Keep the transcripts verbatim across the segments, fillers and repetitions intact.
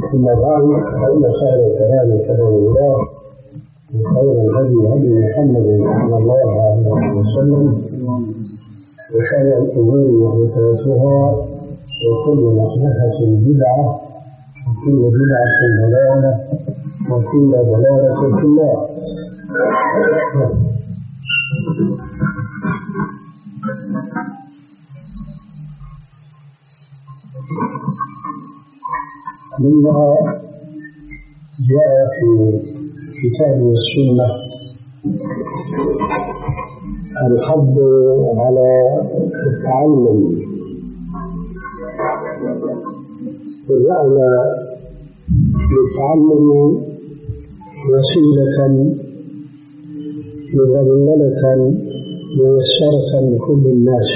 ثم بعد فإن خير الكلام كلام الله وخير الهدي هدي محمد صلى الله عليه وسلم وخير الأمور محدثاتها وكل محدثة بدعة وكل بدعة ضلالة وكل ضلالة في النار. مما جاء في كتاب السنة الحض على التعلم، وجعل للتعلم وسيلة مظللة ميسرة لكل الناس،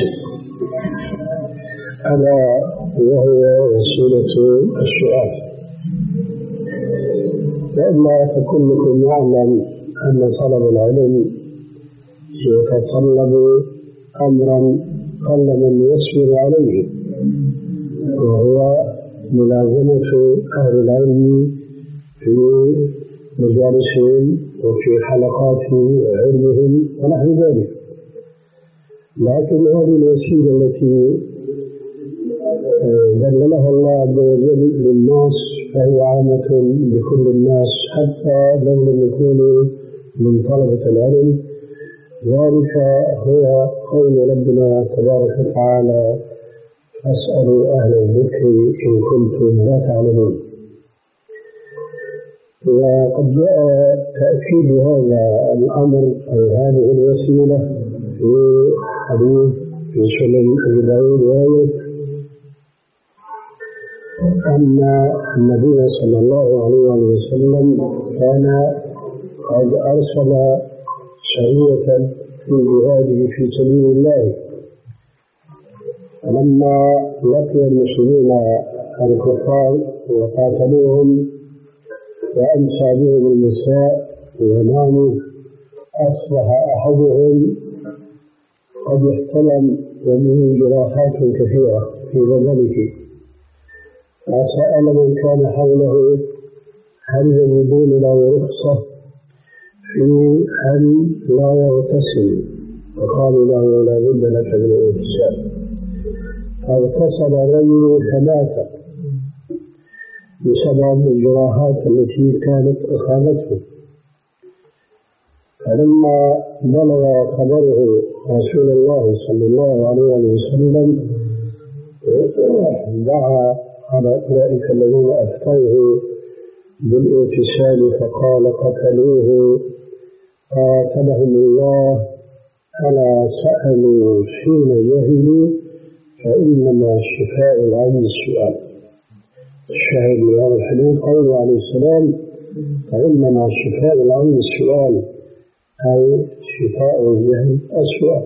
ألا وهو وسيلة السؤال. لأن فكلكم يعلم أن طلب العلم يتطلب أمرا قل من يسير عليه، وهو ملازمة أهل العلم في مجالسهم وفي حلقات علمهم ونحو ذلك. لكن هذه الوسيلة التي ذللها الله عز وجل للناس فهي عامة لكل الناس حتى لو لم يكونوا من طلبة العلم. ذلك هو قول ربنا تبارك وتعالى: فاسألوا أهل الذكر إن كنتم لا تعلمون. وقد جاء تأكيد هذا الأمر أو هذه الوسيلة في حديث في سنن أبي داود وغيره أن النبي صلى الله عليه وسلم كان قد أرسل سرية في جهاده في سبيل الله، فلما لقي المسلمين الكفار وقاتلوهم وأمسى بهم النساء وناموا، أصبح أحدهم قد احتلم وله جراحات كثيرة في بدنه، فسأل من كان حوله هل يجدون له رخصة في أن لا يغتسل، فقالوا له لا بد لك من الاغتسال، فاغتسل الرجل فمات بسبب الجراحات التي كانت أصابته. فلما بلغ خبره رسول الله صلى الله عليه وسلم دعا على أولئك الذين أفتوه بالاغتسال فقال: قتلوه قاتلهم الله، ألا سألوا حين جهلوا فإنما شفاء العي السؤال. الشاهد لهذا الحديث قوله عليه السلام: فإنما شفاء العي السؤال، أي شفاء الجهل السؤال.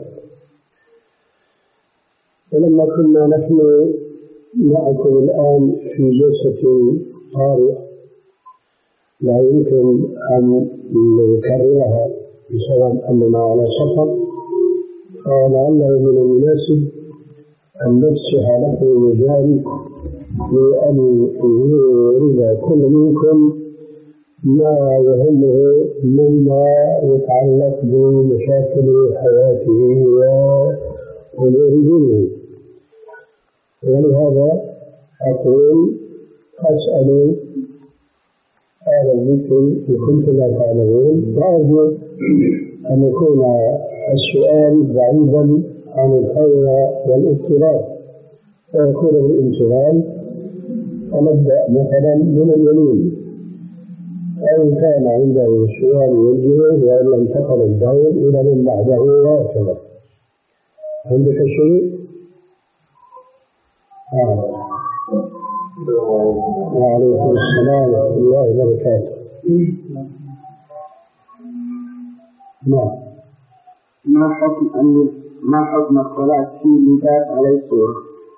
ولما كنا نحن معكم الآن في جلسة طارئة لا يمكن أن نكررها بسبب أننا على سفر، فلعله من المناسب أن نفسح لكم المجال لأن يريد كل منكم ما يهمه مما يتعلق بمشاكل حياته وأمور دينه. ولهذا أقول: فاسألوا أهل الذكر إن كنتم لا تعلمون. وأرجو أن يكون السؤال بعيدا عن الحول والاضطراب، ويكون بالامتثال. ونبدأ مثلا من اليمين، أن كان عنده سؤال يوجهه وإن لم تقل الدور إلى من بعده وهكذا. عندك شيء؟ آه. وعليكم السلام ورحمة الله وبركاته. نعم. ما حكم أن ما حكم الصلاة في لباس عليه صورة؟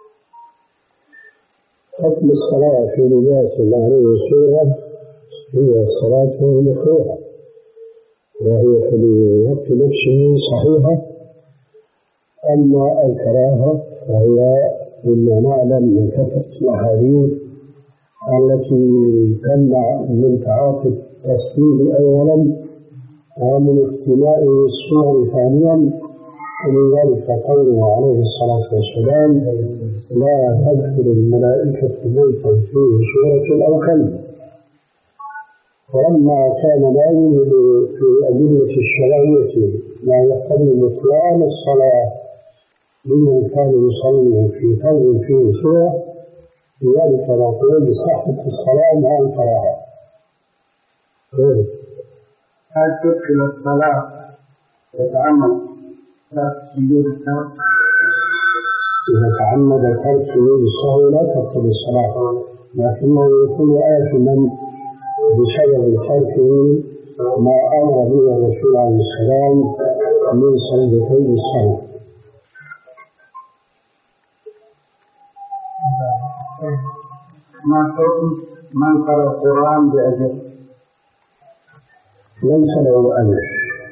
حكم الصلاة في لباس عليه صورة هي الصلاة مكروهة، وهي في الوقت نفسه صحيحة. أما الكراهة فهي مما نعلم من كثرة الأحاديث التي تمنع من تعاطي التصوير أولا ومن اختلاء الصور ثانيا، ومن ذلك قوله عليه الصلاة والسلام: لا تدخل الملائكة بيتا فيه صورة أو كلب. ولما كان لا يوجد في أدلة الشرعية ما يقتضي بطلان الصلاة لمن كان يصلي في ثوب فيه صورة، لذلك نقول بصحة الصلاة مع الكراهة. هل تدخل الصلاة يتعمد ترك سجود السهو؟ إذا تعمد ترك سجود السهو لا تدخل الصلاة، لكنه يكون آثما بسبب تركه ما أمر به الرسول عليه السلام من سجدتي السهو. ما حكم من قرأ القرآن بأجر؟ ليس له أجر.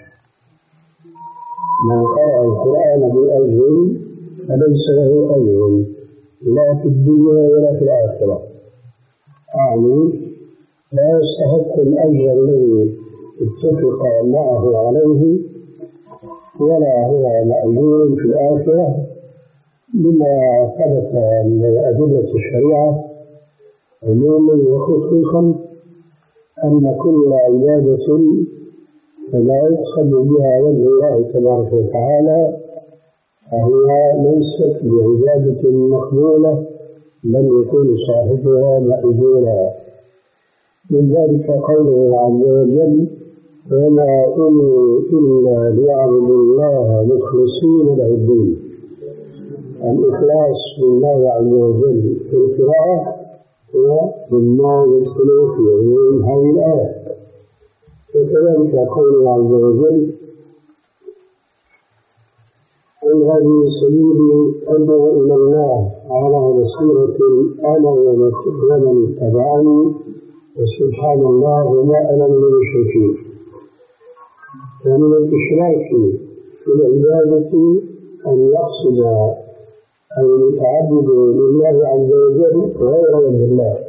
من قرأ القرآن بأجر فليس له أجر لا في الدنيا ولا في الآخرة. أعني لا يستحق الأجر الذي اتفق معه عليه، ولا هو مأجور في الآخرة، بما ثبت من أدلة الشريعة عموما وخصوصا أن كل عبادة فلا يقصد بها وجه الله تبارك وتعالى فهي ليست بعبادة مقبولة، بل يكون صاحبها مأجورا. من ذلك قوله عز وجل: وما أمروا إلا ليعبدوا الله مخلصين له الدين. الإخلاص لله عز وجل في القراءة هو مما يدخل في عموم هذه الآية. وكذلك قوله عز وجل: قل هذه سبيلي أدعو إلى الله على بصيرة أنا ومن اتبعني وسبحان الله وما أنا من المشركين. ومن الإشراك في العبادة أن يقصد المتعبد لله عز وجل غير الله.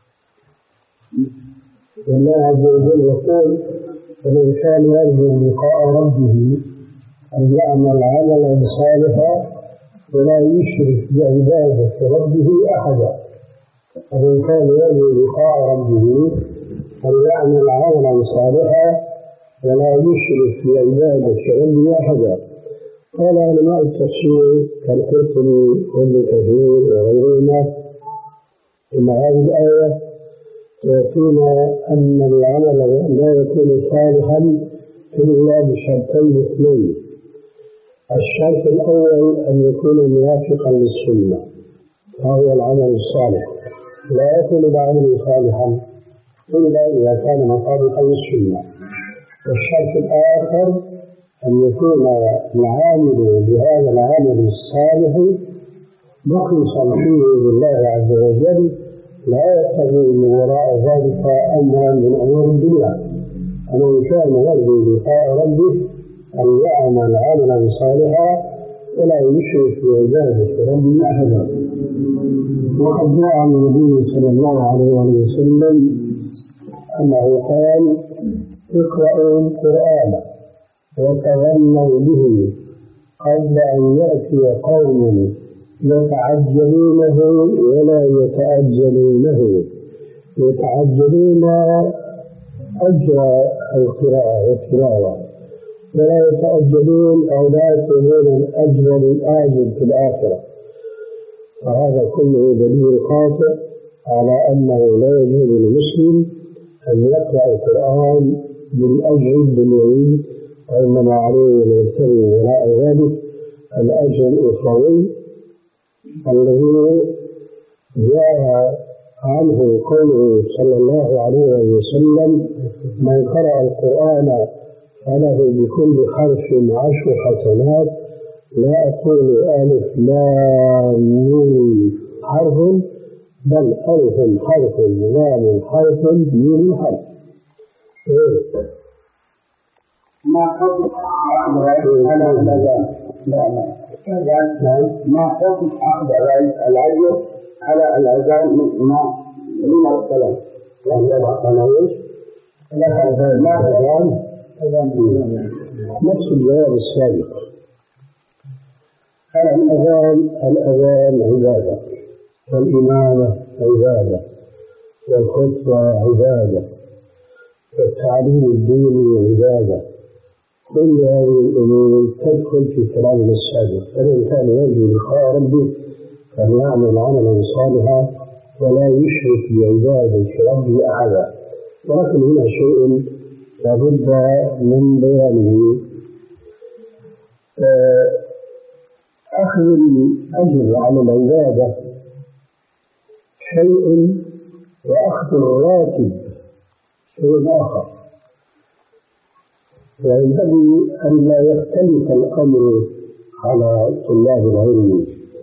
والله عز وجل يقول: فمن كان يرجو لقاء ربه أن يعمل عملا صالحا ولا يشرك بعبادة ربه أحدا. فمن كان يرجو لقاء ربه أن يعمل عملا صالحا ولا يشرك بعبادة ربه أحدا. قال علماء التفسير كالقرطبي وابن كثير وغيرهما إن هذه الآية يأتون أن العمل لا يكون صالحا إلا بشرطين اثنين: الشرط الأول أن يكون موافقا للسنة وهو العمل الصالح، لا يكون العمل صالحا إلا إذا كان مطابقا للسنة. والشرط الآخر أن يكون العامل بهذا العمل الصالح مخلصا فيه لله عز وجل، لا يقتضي من وراء ذلك أمرا من أمور الدنيا. ومن كان يرجو لقاء ربه أن يعمل عملا صالحا ولا يشرك بعبادة ربه أحدا. وقد جاء عن النبي صلى الله عليه وسلم أنه قال: اقرأوا القرآن وتغنوا به قبل أن يأتي قوم يتعجلونه ولا يتأجلونه. يتعجلون أجر القراءة والتلاوة، ولا يتأجلون أو لا يطلبون الأجر الآجل في الآخرة. فهذا كله دليل قاطع على أنه لا يجوز للمسلم أن يقرأ القرآن بالأجر الدنيوي، وإنما عليه أن يبتغي وراء ذلك الأجر الأخروي الذي جاء عنه قوله صلى الله عليه وسلم: من قرأ القرآن فله بكل حرف عشر حسنات. لا أقول ألف لام ميم حرف، بل ألف حرف لام حرف ميم حرف. ما حكم على الأذان؟ ما حكم أخذ العجل على الأذان؟ ما من الصلاة أنا إيش؟ الأذان نفس الجواب السابق. الأذان الأذان عبادة، والإمامة عبادة، والخطبة عبادة، والتعليم الديني عبادة. كل هذه الأمور تدخل في كلامنا السابق. فمن كان يرجو لقاء ربه فليعمل عملا صالحا ولا يشرك بعبادة ربه أحدا. ولكن هنا شيء لابد من بيانه. أخذ الأجر على العبادة شيء، وأخذ الراتب شيء آخر. وينبغي أن لا يختلف الأمر على طلاب العلم.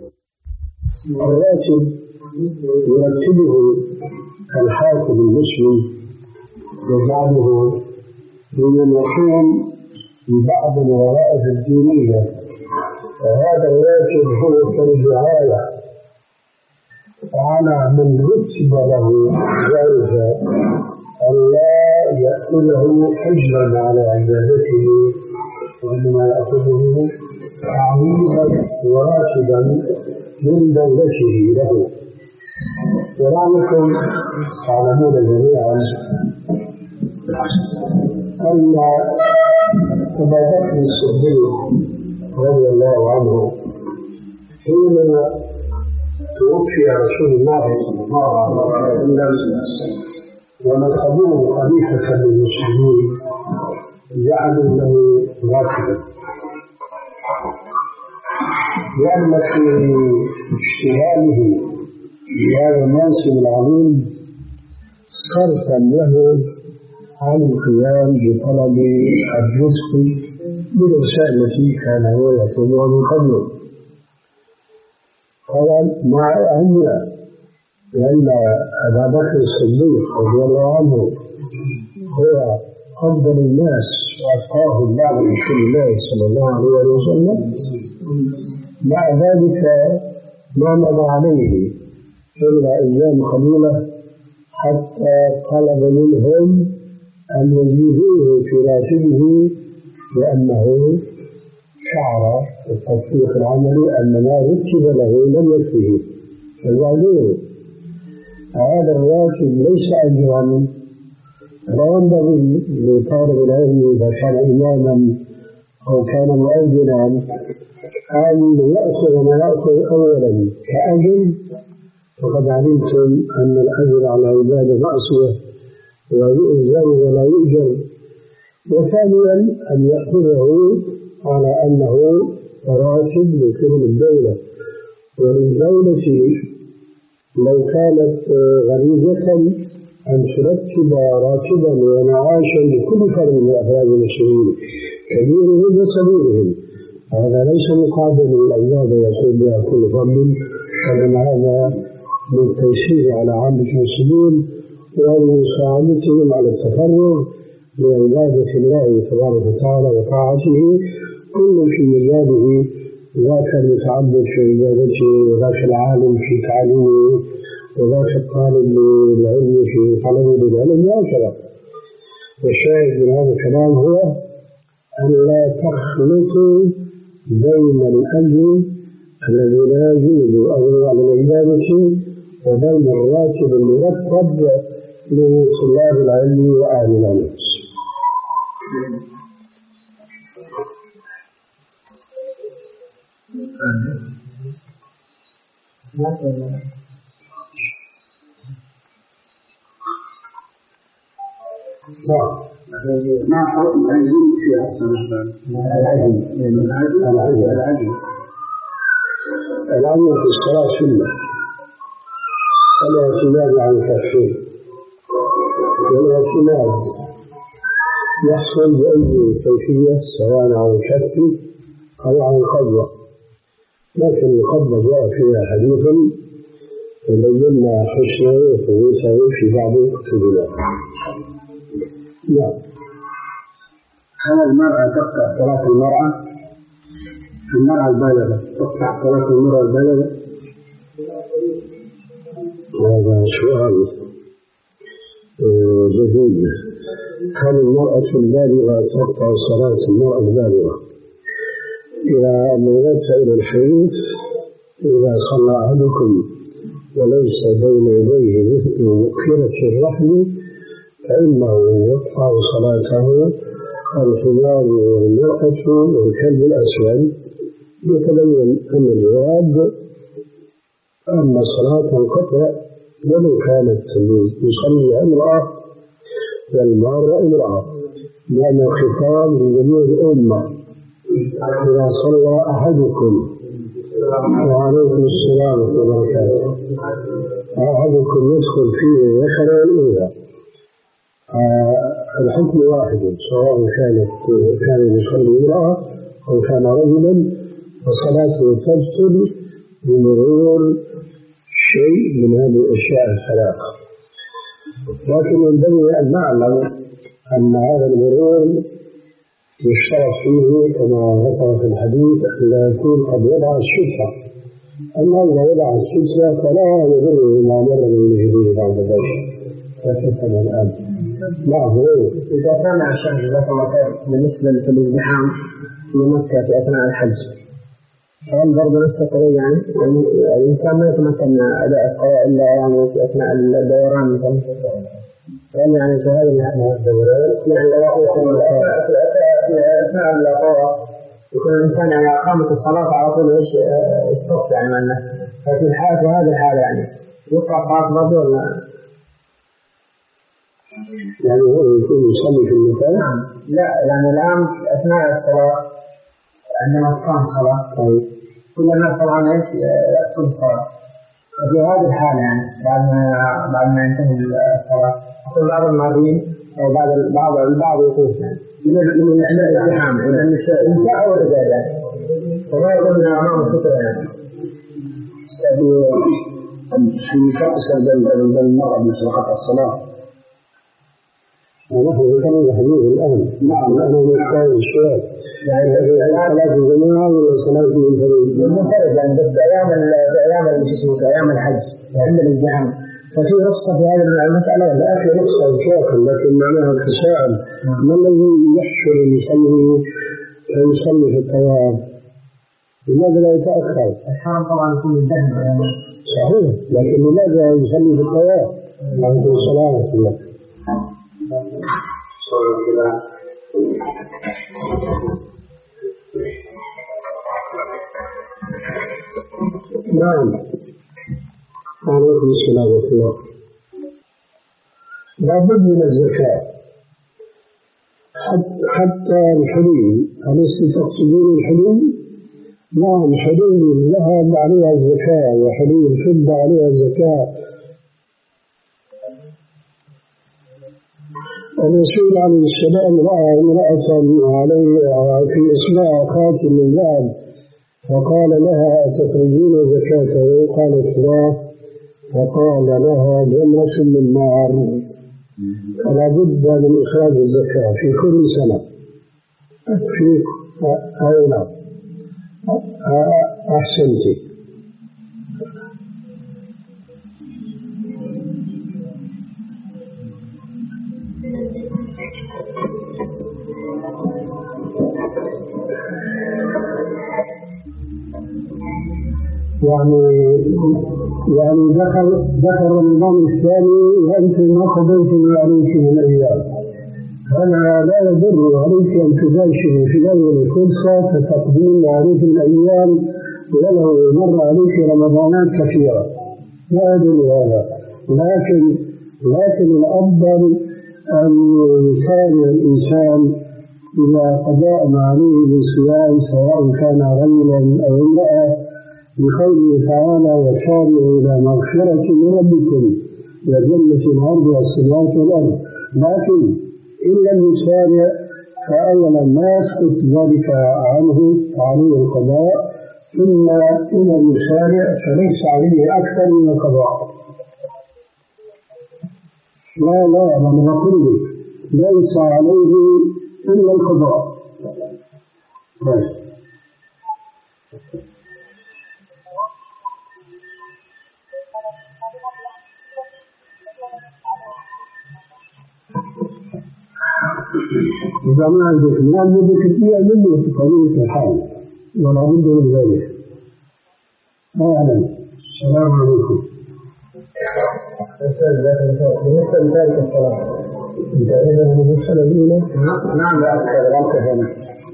الراتب يرتبه الحاكم المسلم، يجعله لمن يقوم ببعض الوظائف الدينية، وهذا الراتب هو كالرعاية على من رتب له ذلك أن لا يأخذه حجرا على عبادته، وإنما يأخذه تعويضا وراتبا من دولته له. ولعلكم تعلمون جميعا أن أبا بكر الصديق رضي الله عنه حينما توفي رسول الله صلى الله عليه وسلم ونصبوه خليفة للمسلمين جعلوا له راتبا، لأن في اشتغاله بهذا المنصب العظيم صرفا له عن القيام بطلب الرزق بالوسائل التي كان هو يطلبها من قبله. طبعا مع أن لأن أبا بكر الصديق رضي الله عنه هو أفضل الناس وأتقاهم بعد رسول الله صلى الله عليه وسلم، مع ذلك ما مضى عليه إلا أيام قليلة حتى طلب منهم أن يزيدوه في راتبه، لأنه شعر التطبيق العملي أن ما رتب له لم يكفيه فزادوه. هذا الراتب ليس أجرا، لا ينبغي لطالب العلم إذا كان إماما أو كان مؤذنا أن يأخذ ما يأخذ أولا كأجر، وقد علمتم أن الأجر على العبادة معصية ويؤذر ولا يؤجر. وثانيا أن يأخذه على أنه راتب لكل الدولة، والدولة لو كانت غريزة أن ترتب راتبا ومعاشا لكل فرد من أفراد المسلمين كبيرهم وصغيرهم، هذا ليس مقابل للعبادة يقول بها كل فرد، وإن هذا من تيسير على عامة المسلمين ومن مساعدتهم على التفرغ لعبادة الله تبارك وتعالى وطاعته، كل في مجاله، ذاك المتعبد في عبادته، وذاك العالم في تعليمه، وذاك الطالب للعلم في طلبه للعلم، وهكذا. والشاهد من هذا الكلام هو أن لا تخلطوا بين الأجر الذي لا يجوز أجر على العبادة وبين الراتب المرتب لطلاب العلم وأهل العلم. ما حكم العزم في الصلاة؟ العزم العزم العزم العزم في الصلاة سنة، الاعتماد على التكفير، والاعتماد يحصل بأي كيفية سواء على الكف أو على القبضة، لكن القبضة جاء فيها حديث وبينا حسنه وثبوته في بعض كتبنا. نعم. هل المرأة تقطع صلاة المرأة؟ المرأة البالغة تقطع صلاة المرأة البالغة؟ هذا سؤال الزوجية. هل المرأة البالغة تقطع صلاة المرأة البالغة إذا نظرت إلى الحديث إذا صلى أحدكم وليس بين يديه مثل مؤخرة الرحل فإنه يقطع صلاته. الحمار والمرأة والكلب الأسود. يتبين أن الجواب أن الصلاة تنقطع ولو كانت يصلي امرأة والمرأة امرأة، لأن الخطاب لجميع الأمة. إذا صلى أحدكم وعليكم السلام ورحمة الله وبركاته أحدكم يدخل فيه ذكر والأنثى الحكم واحد، سواء كانت كان يصلي امرأة أو كان رجلا، فصلاته تبطل بمرور شيء من هذه الأشياء الثلاثة. لكن ينبغي أن نعلم أن هذا المرور يشترط فيه كما ذكر في الحديث أن لا يكون قد وضع السترة. أما إذا وضع السترة فلا يضر ما مر من يده بعد ذلك. فكيف الآن؟ نعم. إذا كان عشان جزاك الله خير بالنسبة للازدحام في مكة في أثناء الحج، هل برضه نفس الطريقة يعني؟ يعني الإنسان ما يتمكن من أداء الصلاة إلا يعني في أثناء الدوران مثلا. يعني في هذه الدوران يعني يكون في أثناء الطواف يكون الإنسان يعني أقامت الصلاة على طول إيش استوقف يعني منه. ففي الحالة في هذه الحالة يعني يقطع صلاة برضه ولا؟ يعني هو يكون يصلي في المكان؟ نعم. لا يعني الآن أثناء الصلاة عندما تقام الصلاة كل الناس طبعا ايش يأكل الصلاة. وفي هذه الحالة يعني بعد ما بعد ما ينتهي الصلاة يقول بعض المارين أو بعض بعض البعض يقول يعني من الازدحام من النساء أو الرجال يعني فما يقول من أمام السترة يعني. في تقصد بين المرأة بصلاة الصلاة ونحن ذكرنا الحديث الآن. نعم. أنا مستوى السؤال يعني صلاة الجماعة ولا صلاة المنفرد؟ المنفرد يعني بس أيام أيام الجسم أيام الحج عند الازدحام ففي رخصة في هذه المسألة ولا؟ في رخصة إطلاقا، لكن معناها تساءل ما الذي يحصل يصلي يصلي في الطواف؟ لماذا لا يتأخر؟ الحرم طبعا يكون الدهن يعني. صحيح، لكن لماذا يصلي في الطواف؟ عنده صلاة الله. نعم. عليكم السلام ورحمة الله. لابد من الزكاة حتى الحلي. أليس تقصدون الحلي؟ نعم، حلي الذهب عليها الزكاة وحلي الفضة عليها الزكاة. الرسول عليه السلام رأى امرأة عليه في إصبع خاتم من ذهب فقال لها أتخرجين زكاته؟ قالت لا، فقال لها جمرة من نار. فلا بد من إخراج الزكاة في كل سنة. في أين أحسنتي. يعني يعني ذكر ذكر النظام الثاني وأنت ما قضيتم عليك من أيام، فأنا لا يضر عليك أن تباشري في أول الفرصة فتقديم عليك من أيام ولو مر عليك رمضانات كثيرة، لا يضر هذا. لكن لكن الأفضل أن يسارع الإنسان إلى قضاء ما عليه من صيام سواء كان رجلا أو امرأة، بقوله تعالى وسارعوا إلى مغفرة من ربكم وجنة الأرض والسماوات والأرض. لكن إن لم يسارع فأولا ما يسقط ذلك عنه عليه القضاء، ثم إن لم يسارع فليس عليه أكثر من القضاء. لا لا أنا نقول ليس عليه إلا القضاء بس. إذا ما عندك مال بدك تبيع منه بطريقة الحال ولا بد من ذلك. ما أعلم. السلام عليكم. بالنسبة لذلك الصلاة أنت إذا من المسألة الأولى؟ نعم لا أذكر غلطة هنا.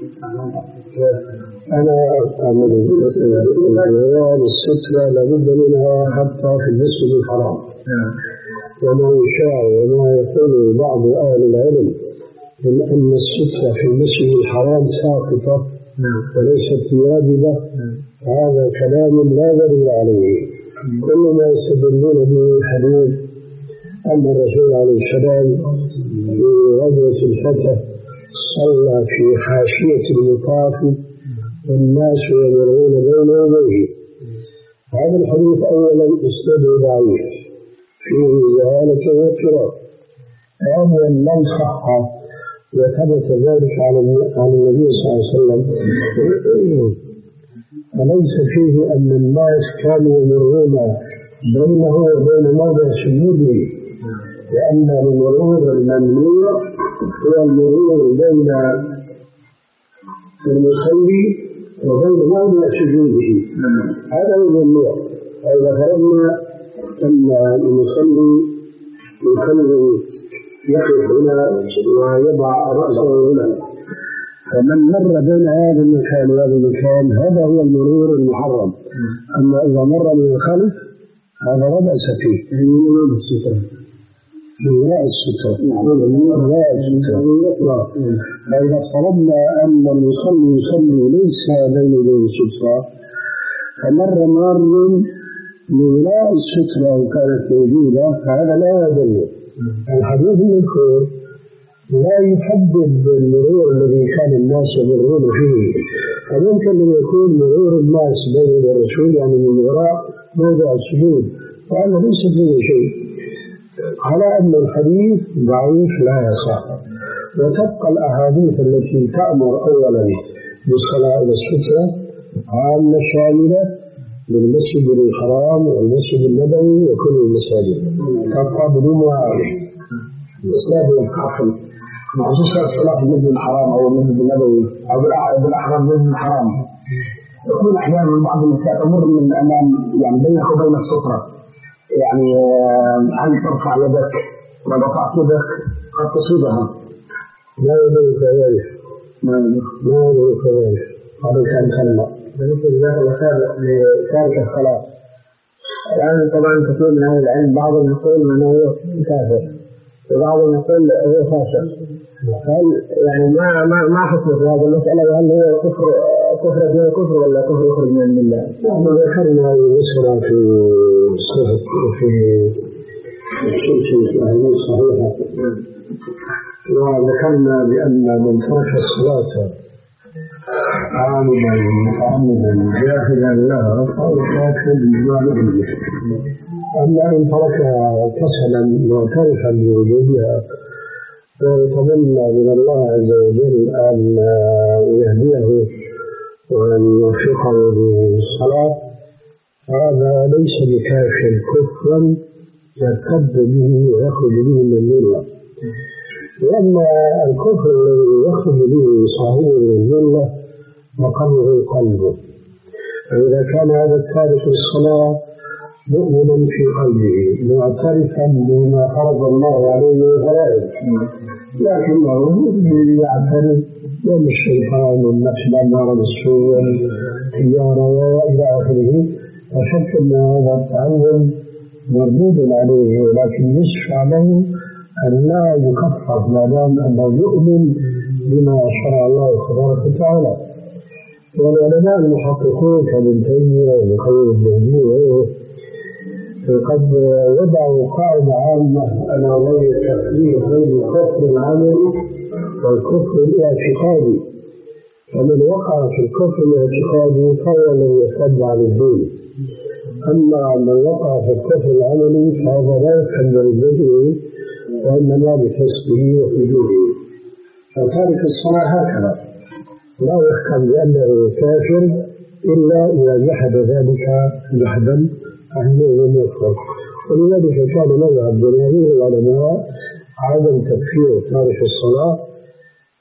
أنا أعمل الرياض السترة لابد منها حتى في المسجد الحرام. وما يشاع وما يقول بعض أهل العلم من أن السترة في المسجد الحرام ساقطة وليست واجبة، هذا كلام لا دليل عليه. كل ما يستدلون به حديث أن الرسول عليه السلام في غزوة الفتح صلى في حاشية المطاف والناس يمرون بين يديه. هذا الحديث أولا إسناده ضعيف فيه زهالة واضطراب، ثانيا لم صح وثبت ذلك على النبي صلى الله عليه وسلم، فليس فيه أن الناس كانوا يمرون بينه وبين موضع سجوده، لأن المرور الممنوع هو المرور بين المصلي وبين موضع سجوده، هذا هو الممنوع. فإذا فرضنا أن المصلي يصلي يقف هنا ويضع رأسه هنا، فمن مر بين هذا المكان وهذا المكان هذا هو المرور المحرم. أما إذا مر من الخلف هذا لا بأس فيه، من وراء السترة، من وراء السترة، من وراء السترة. فإذا افترضنا أن المصلي يصلي ليس بين يدي السترة فمر مار من وراء السترة وكانت موجودة فهذا لا يدل. الحديث المذكور لا يحدد المرور الذي كان الناس يمرون فيه، فممكن أن يكون مرور الناس بين الرسول يعني من وراء موضع السجود، وهذا ليس فيه شيء، على أن الحديث ضعيف لا يصح. وتبقى الأحاديث التي تأمر أولا بالصلاة إلى السترة عامة شاملة للمسجد الحرام والمسجد النبوي وكل المساجد، تبقى بدون معارض. الإسلام يحكم خصوصا الصلاة في المسجد الحرام أو المسجد النبوي أو بالأحرى المسجد الحرام تكون أحيانا من بعض النساء تمر من أمام يعني بينك وبين السترة، يعني هل ترفع يدك ورفعت يدك قد تصيبها. لا يدرك ذلك، ما يدرك ذلك، هذا كان خلق. بالنسبة لذلك الخير لتارك الصلاة الآن طبعا كثير من أهل العلم بعضهم يقول أنه كافر وبعضهم يقول هو فاسق، هل يعني ما ما ما حكم في هذه المسألة، وهل هو كفر كفر دون كفر ولا كفر يخرج من الملة؟ نحن ذكرنا المسألة في الصحة في السلسلة الأحاديث الصحيحة، وذكرنا بأن من ترك الصلاة عاملا متعمدا جاهلا لها فهو كافر بما نعلم. أما إن تركها كسلا معترفا بوجودها ويتمنى من الله عز وجل أن يهديه وأن يوفقه للصلاة هذا ليس بكافر كفرا يرتد به ويخرج به من الملة. وأما الكفر الذي يخرج به صاحبه من الملة مقره قلبه، فإذا كان هذا التارك الصلاة مؤمنا في قلبه معترفا بما فرض الله عليه وفرائض، لكنه يعترف بأن الشيطان والنفس والأمارة بالسوء والتجارة وإلى آخره، فشك أن هذا التعلم مردود عليه، ولكن يشفع له أن لا يكفر ما دام أنه يؤمن بما شرع الله تبارك وتعالى. والعلماء المحققون كابن تيمية وابن قيم الجوزية وغيره قد وضعوا قاعدة عامة أن الله التفريق بين الكفر العملي والكفر الاعتقادي، فمن وقع في الكفر الاعتقادي فهو الذي يرتد عن الدين، أما من وقع في الكفر العملي فهذا لا يفهم بالبدء وإنما بفسقه وفجوره. فتارك الصلاة هكذا لا يحكم بأنه كافر إلا إذا جحد ذلك جحدا أهله لم يكفر. ولذلك كان مذهب جماهير العلماء عدم تكفير تارك الصلاة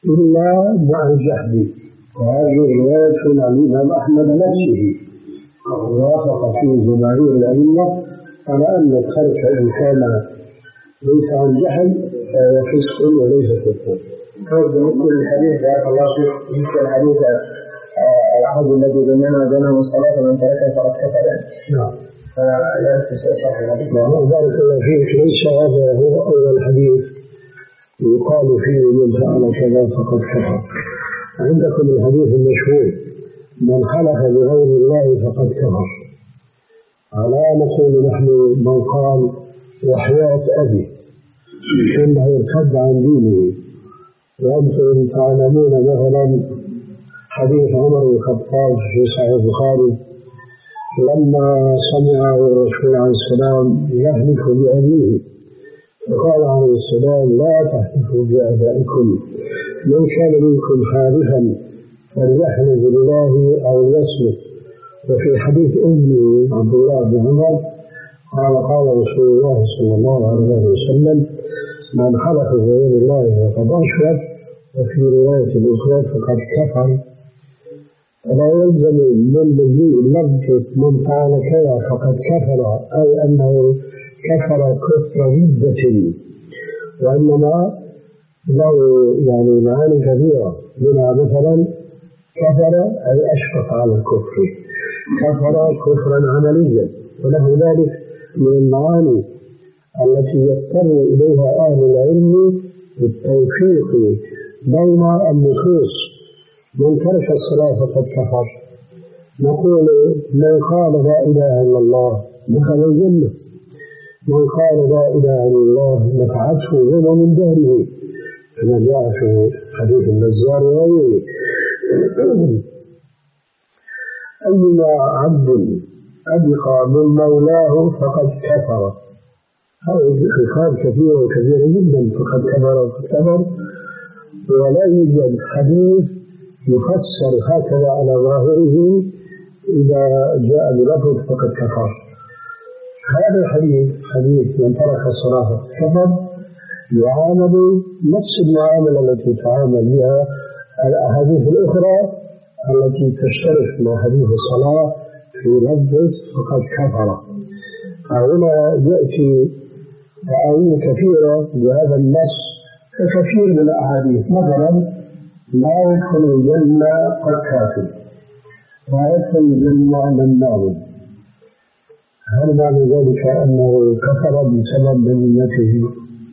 إلا مع الجهد. وهذه رواية عن الإمام أحمد نفسه ووافق فيه جماهير الأئمة على أن الخلف إن كان ليس عن جهل فهو فسق وليس كفر. مثل الحديث بارك الله فيك مثل الحديث العهد الذي بيننا وبينهم الصلاة من تركها فقد كفر. نعم. فلا تستشعر الحديث. بارك الله فيك. ليس هذا هو أول حديث يقال فيه من فعل كذا فقد كفر. عندكم الحديث المشهور من حلف بغير الله فقد كفر. على نقول نحن من قال وحياة أبي إنه ارتد عن دينه. وأنتم تعلمون مثلا حديث عمر بن الخطاب في صحيح البخاري لما سمع الرسول عليه السلام يهلك بأبيه فقال عليه السلام لا تهتفوا بآبائكم من كان منكم حالفا فليحلف بالله أو ليصمت. وفي حديث ابنه عبد الله بن عمر قال قال رسول الله صلى الله عليه وسلم من حلف بغير الله فقد أشرك. وفي رواية الأخرى فقد كفر. فلا يلزم من مجيء لفظة من فعل كذا فقد كفر أي أنه كفر كفر ردة، وإنما له يعني معاني كثيرة منها مثلا كفر أي أشفق على الكفر، كفر كفرا عمليا، وله ذلك من المعاني التي يضطر إليها أهل العلم بالتوفيق بين النصوص. من ترك الصلاة فقد كفر نقول من قال لا إله إلا الله دخل الجنة، من قال لا إله إلا الله نفعته غنى من دهره كما جاء في حديث البزار وغيره. أيما عبد أبقى من مولاه فقد كفر. هذه خطاب كثيرة وكثيرة جدا. فقد كفر وقد كفر، ولا يوجد حديث يفسر هكذا على ظاهره إذا جاء بلفظ فقد كفر. هذا الحديث حديث من ترك الصلاة كفر يعامل نفس المعاملة التي تعامل بها الأحاديث الأخرى التي تشترك مع حديث الصلاة في لفظ فقد كفر. هنا يأتي أعين كثيرة بهذا النص كثير من الأحاديث، مثلا لا يدخل الجنة قد كافر، لا يدخل الجنة من نار. هل معنى ذلك أنه كفر بسبب بنيته؟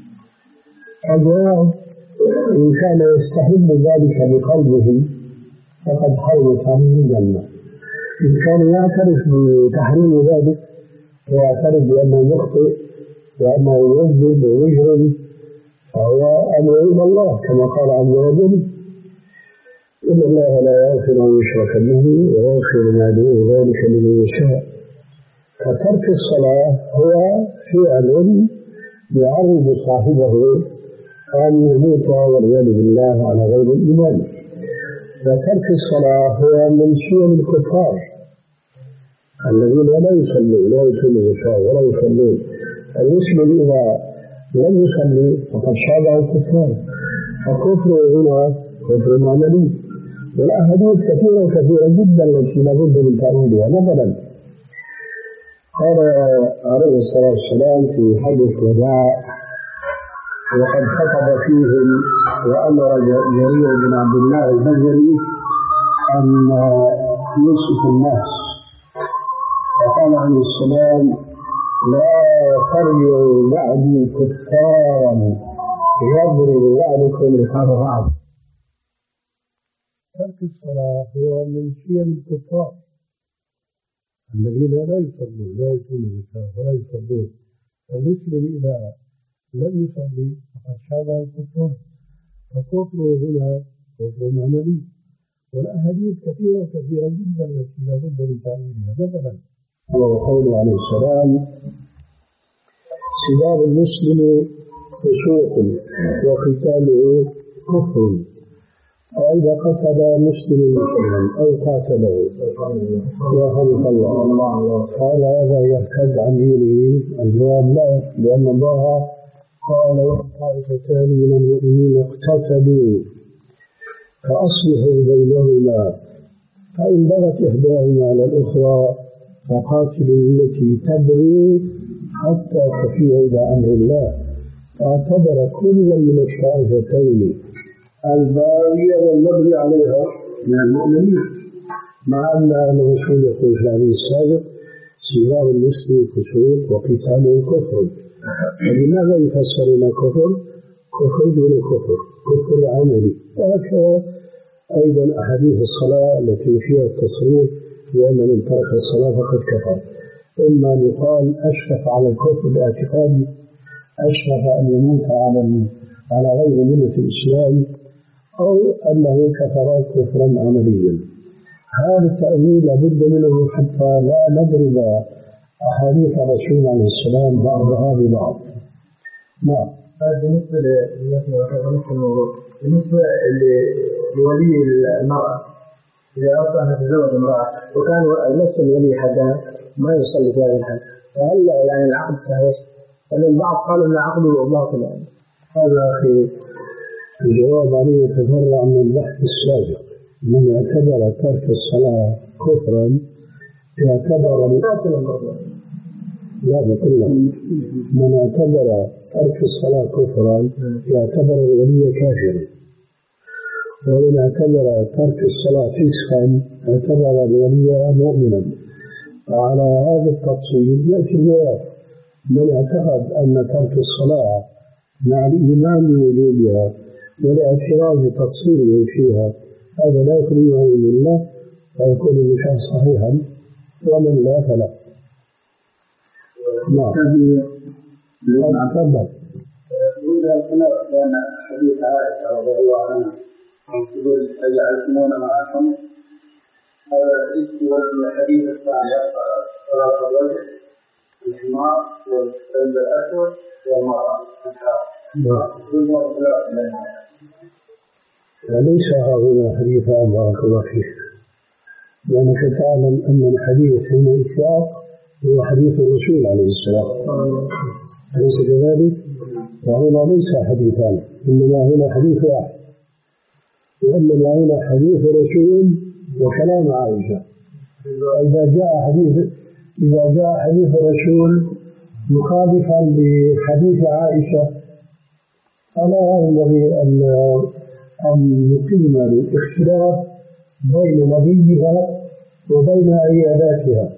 الجواب إن كان يستحب ذلك بقلبه فقد حرمت عنه الجنة. إن كان يعترف بتحريم ذلك ويعترف بأنه يخطئ وأنه يكذب ويجرم فهو أمر إلى الله كما قال عز وجل إن الله لا يغفر أن يشرك به ويغفر ما دون ذلك لمن يشاء. فترك الصلاة هو فعل يعرض صاحبه أن يموت والعياذ بالله على غير الإيمان. فترك الصلاة هو من شيم الكفار الذين لا يصلون لا يؤتون الزكاة ولا يصلون. المسلم إذا لم يصلي فقد شابه الكفار، فكفره هنا كفر عملي. والأحاديث كثيرة كثيرة جدا التي لابد من تأويلها. مثلا قال عليه الصلاة والسلام في حديث الوداع وقد خطب فيهم وأمر جرير بن عبد الله البجلي أن يوصف الناس، فقال عليه السلام لا ترجعوا بعدي كفارا يضرب بعضكم رقاب بعض. ترك الصلاة هو من شيم الكفار الذين لا يصلون لا يؤتون الزكاة ولا يصلون. المسلم إذا لم يصلي فقد شابه الكفار، فكفره هنا كفر عملي. والأحاديث كثيرة كثيرة جدا التي لا بد من تأويلها. مثلا وقوله عليه السلام سباب المسلم فسوق وقتاله كفر. وإذا قتل مسلم مسلما أو قاتله يرحمك الله قال هذا يرتد عن دينه؟ الجواب لا، لأن الله قال طائفتان من المؤمنين اقتتلوا فأصلحوا بينهما فإن بغت إحداهما على الأخرى فقاتلوا التي تبغي حتى تفيء إلى أمر الله. فاعتبر كل من الطائفتين الباغية والمبغي عليها من المؤمنين، مع أن الرسول يقول في الحديث السابق سباب المسلم فسوق وقتاله كفر. فلماذا يفسرون كفر؟ كفر دون كفر، كفر عملي. وهكذا أيضا أحاديث الصلاة التي فيها التصريح بأن من ترك الصلاة فقد كفر، إما أن يقال أشرف على الكفر باعتقادي، أشرف أن يموت على على غير ملة الإسلام، أو أنه كفر كفرا عمليا. هذا التأويل لابد منه حتى لا نضرب أحاديث الرسول عليه السلام بعضها ببعض. نعم. هذا بالنسبة للموضوع. بالنسبة لولي المرأة إذا أردت أن تتزوج امرأة وكان نفس الولي حدها ما يصلي في هذا الحال، فهل يعني العقد صحيح؟ لأن البعض قالوا أن العقد باطل. يعني هذا أخي الجواب عليه يتفرع من البحث السابق. من اعتبر ترك الصلاة كفرا يعتبر لا بقول من اعتبر ترك الصلاة كفرا يعتبر الولي كافرا، ومن اعتبر ترك الصلاة فسقا اعتبر الولي مؤمنا. على هذا التفصيل يأتي الجواب. من اعتقد أن ترك الصلاة مع الإيمان بوجوبها والاعتراف بتقصيره فيها هذا لا يخرجه من الله ويكون النكاح صحيحا، ومن لا فلا. نعم. تفضل. لأن حديث عائشة رضي الله عنها يقول أجعلتمون معكم هذا يوجه حديث الثاني صلاة الرجل الحمار والكلب الأسود والمرأة ليس هذا حديث بارك الله فيك، لأنك تعلم أن الحديث هنا إطلاق هو حديث الرسول عليه السلام، أليس كذلك؟ وهنا ليس حديثان، إنما هنا حديث واحد، وإنما هنا حديث رسول وكلام عائشة. إذا جاء حديث إذا جاء حديث الرسول مخالفا لحديث عائشة فلا ينبغي أن أن نقيم الاختلاف بين نبيها وبين عياداتها.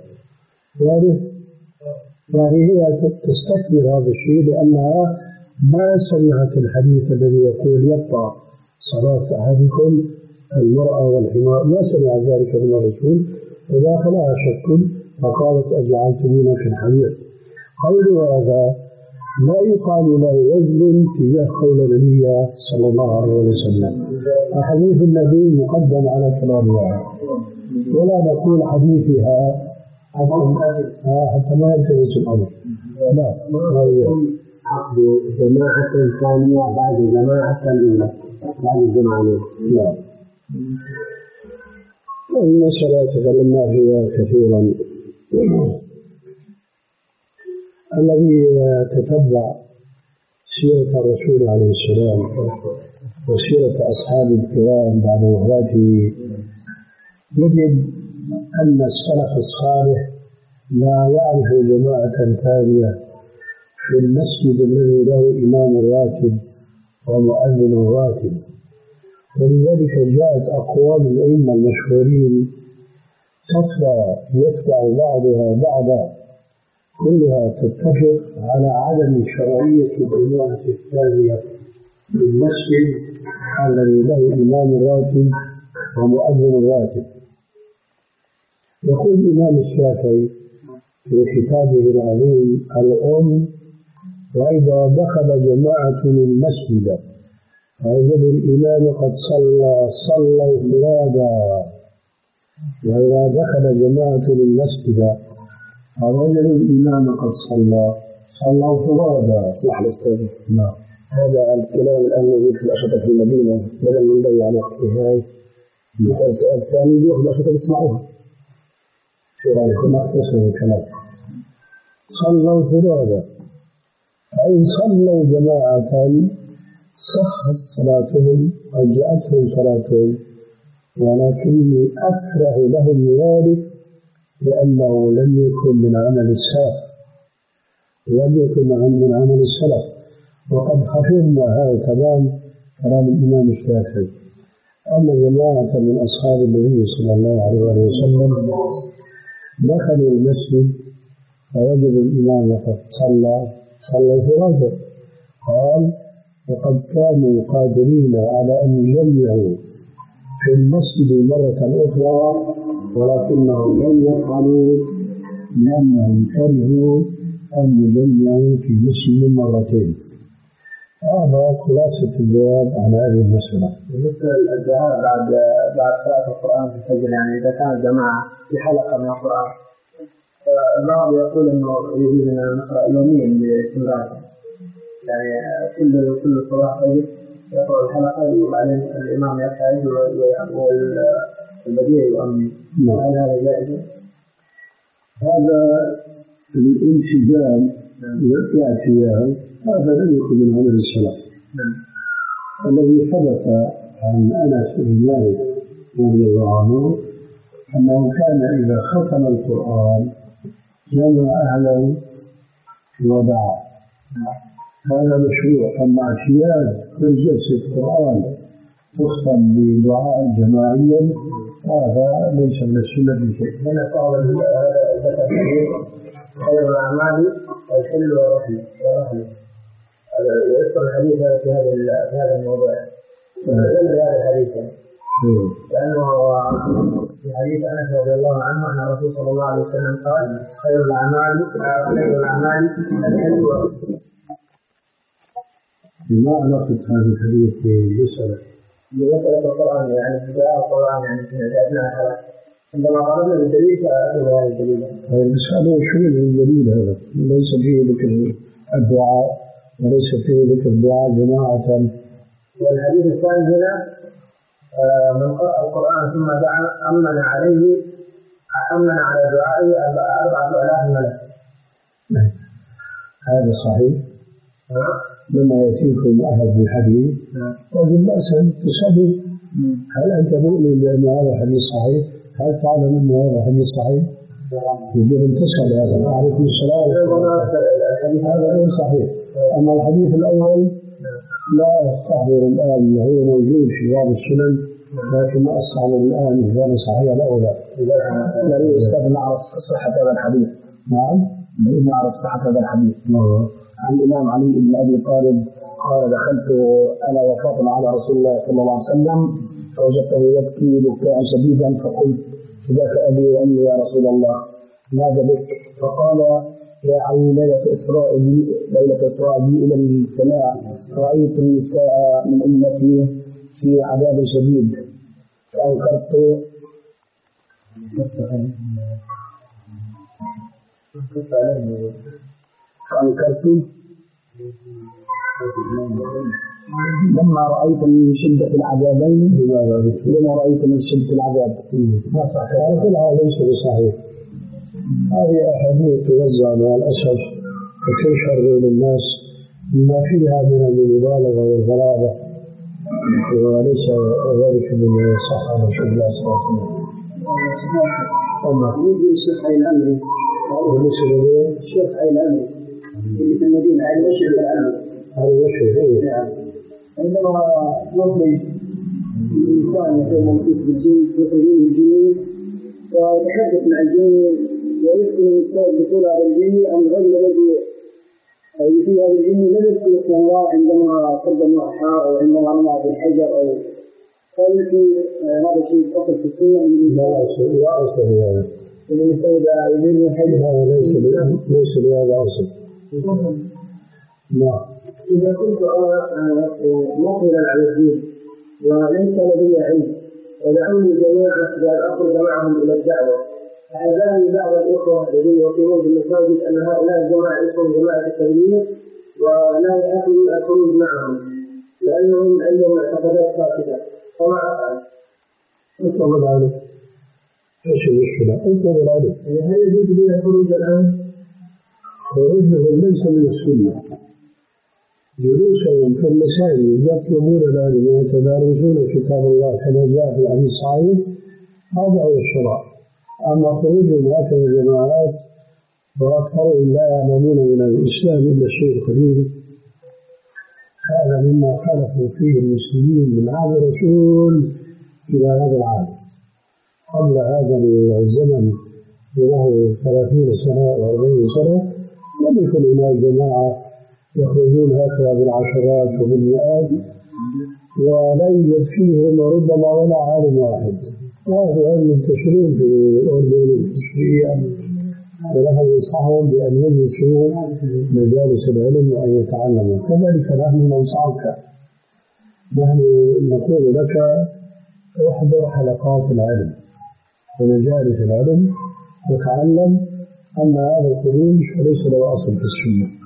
يعني هي تستكبر هذا الشيء لأنها ما سمعت الحديث الذي يقول يقطع صلاة أحدكم المرأة والحمار، ما سمع ذلك من الرسول، وداخلها شك فقالت أجعلتمونا في الحديث. قول هذا لا يقال له وزن تجاه قول النبي صلى الله عليه وسلم. حديث النبي مقدم على كلامها، ولا نقول حديثها حتى حتى ما يلتبس الأمر. لا، ما هي عقد جماعة ثانية بعد جماعة الأولى بعد الجماعة. لا، المسألة تكلمنا فيها كثيرا. الذي يتتبع سيرة الرسول عليه السلام وسيرة أصحاب الكرام بعد وفاته يجد أن السلف الصالح لا يعرف جماعة ثانية في المسجد الذي له إمام راتب ومؤذن راتب. ولذلك جاءت أقوال الأئمة المشهورين تتبع يتبع بعضها بعضا، كلها تتفق على عدم شرعية الجماعة الثانية في المسجد الذي له إمام راتب ومؤذن راتب. يقول الإمام الشافعي في كتابه العظيم الأم: وإذا دخل جماعة المسجد فوجدوا الإمام قد صلى صلوا فرادا، وإذا دخل جماعة المسجد فوجدوا الإمام قد صلى صلوا فرادا. صح الأستاذ. نعم. هذا الكلام الآن موجود في الأشرطة في المدينة، بدل من ضيع وقت هاي. السؤال الثاني يأخذ الأشرطة يسمعوها. يكون أختصر الكلام. صلوا فرادا، أي صلوا جماعة صحت صلاتهم وجاءتهم صلاتهم، ولكني أكره لهم ذلك لأنه لم يكن من عمل السلف، لم يكن من عمل السلف. وقد حفظنا هذا تمام كلام الإمام الشافعي أن جماعة من أصحاب النبي صلى الله عليه وسلم دخلوا المسجد فوجدوا الإمام قد صلى صلى فرادى، قال وقد كانوا قادرين على أن يجمعوا في المسجد مرة أخرى ولكنهم لم يفعلوا لأنهم كرهوا أن يجمعوا في المسجد مرتين. هذا خلاصة الجواب عن هذه المسألة. بالنسبة للدعاء بعد بعد قراءة القرآن في الفجر، يعني إذا كان الجماعة في حلقة من القرآن، البعض يقول إنه يجوز أن نقرأ يوميا باستمرار، يعني كل كل صلاة فجر يقرأ الحلقة وبعدين الإمام يرتعد والبديع يؤمن. هل هذا جائز؟ هذا الالتزام والاعتياد هذا لم يكن من عمل السلف. الذي ثبت عن أنس بن مالك رضي الله عنه أنه كان إذا ختم القرآن جمع أهله ودعا. هذا مشروع. أما اعتياد كل جلسة قرآن تختم بدعاء جماعيا هذا ليس من السنة بشيء. من قال ذكر خير الأعمال الحل والرحل. يذكر الحديث في هذا في هذا الموضوع. هذا الحديث لأنه في حديث أنس رضي الله عنه أن الرسول صلى الله عليه وسلم قال خير الأعمال خير الأعمال الحل والرحل. ما علاقة هذا الحديث بالمسألة؟ بمسألة القرآن، يعني في دعاء القرآن، يعني في أثناء الحلقة عندما قرأنا بالدليل فأخذ هذا الدليل. المسألة شو الدليل هذا؟ ليس فيه ذكر الدعاء وليس فيه ذكر الدعاء جماعة. والحديث الثاني هنا من قرأ القرآن ثم دعا أمن عليه أمن على دعائه أربعة آلاف ملك. هذا صحيح. لما يأتيكم أحد بالحديث وجب بأسا تصدق هل أنت مؤمن بأن هذا الحديث صحيح؟ هل تعلم أن هذا الحديث صحيح؟ يجب أن تسأل هذا. عليكم السلام. هذا غير صحيح. أما الحديث الأول لا أستحضر الآن هو موجود في بعض السنن، لكن ما أستحضر الآن إذا كان صحيح أو لا. لا يستطيع نعرف صحة هذا الحديث. نعم. نعرف صحة هذا الحديث. نعم. عن الإمام علي بن أبي طالب قال دخلت أنا وفاطمة على رسول الله صلى الله عليه وسلم فوجدته يبكي بكاء شديدا فقلت فداك أبي وأمي يا رسول الله ماذا بك؟ فقال يا علي ليلة إسراء بي ليلة إسراء بي إلى السماء رأيت النساء من أمتي في عذاب شديد فأنكرت فأنكرت لما رأيت من شدة العذابين لما رأيت من شدة العذاب. ما صحيح. هذا كلها ليس بصحيح. هذه أحاديث توزع مع الأسف وتنشر بين الناس ما فيها من المبالغة والغرابة وليس ذلك من الصحابة رسول الله صلى الله عليه وسلم. أما يجي الشيخ أي الأمر بالنسبة لي الشيخ أي الأمر اللي في المدينة أي مشهد الأمر هذا مشهد. نعم. عندما يخرج الإنسان يقوم باسم الجن يخرجون الجنين ويتحدث مع الجن ويذكر المستوى الدخول على الجن أم غير الذي في هذا الجن لم يذكر اسم الله عندما صد المحار أو عندما رمى بالحجر أو هل في هذا شيء فصل في السنة؟ لا لا أصل هذا. إذا يستوى يمين الحجر هذا ليس ليس لهذا أصل. نعم. إذا كنت أنا مقبلا على الدين وليس لدي علم ودعوني جماعة قال أخرج معهم إلى الدعوة فأذاني بعض الإخوة الذين يقيمون في المساجد أن هؤلاء الجماعة اسمهم جماعة التبليغ ولا يأكلون الخروج معهم لأنهم عندهم اعتقادات فاسدة فما أفعل؟ انتظر عليك. ايش المشكلة؟ انتظر عليك. هل يجوز لي الخروج الآن؟ خروجهم ليس من السنة جلوسهم في المساجد يطلبون العلم ويتدارسون كتاب الله كما جاء في الحديث الصحيح، هذا هو الشرع. أما خروجهم هكذا جماعات وأكثرهم لا يعلمون من الإسلام إلا الشيء القليل، هذا مما خالفوا فيه المسلمين من عهد الرسول إلى هذا العام. قبل هذا الزمن له ثلاثين سنة وأربعين سنة لم يكن هناك جماعة يخرجون هكذا بالعشرات وبالمئات ولا يوجد فيهم ربما ولا عالم واحد. وهذا منتشرين في الأردن منتشرين، ولهم ينصحهم بأن يجلسوا مجالس العلم وأن يتعلموا. كذلك نحن ننصحك، نحن نقول لك احضر حلقات العلم ومجالس العلم وتعلم. أما هذا الخروج فليس له أصل في السنة.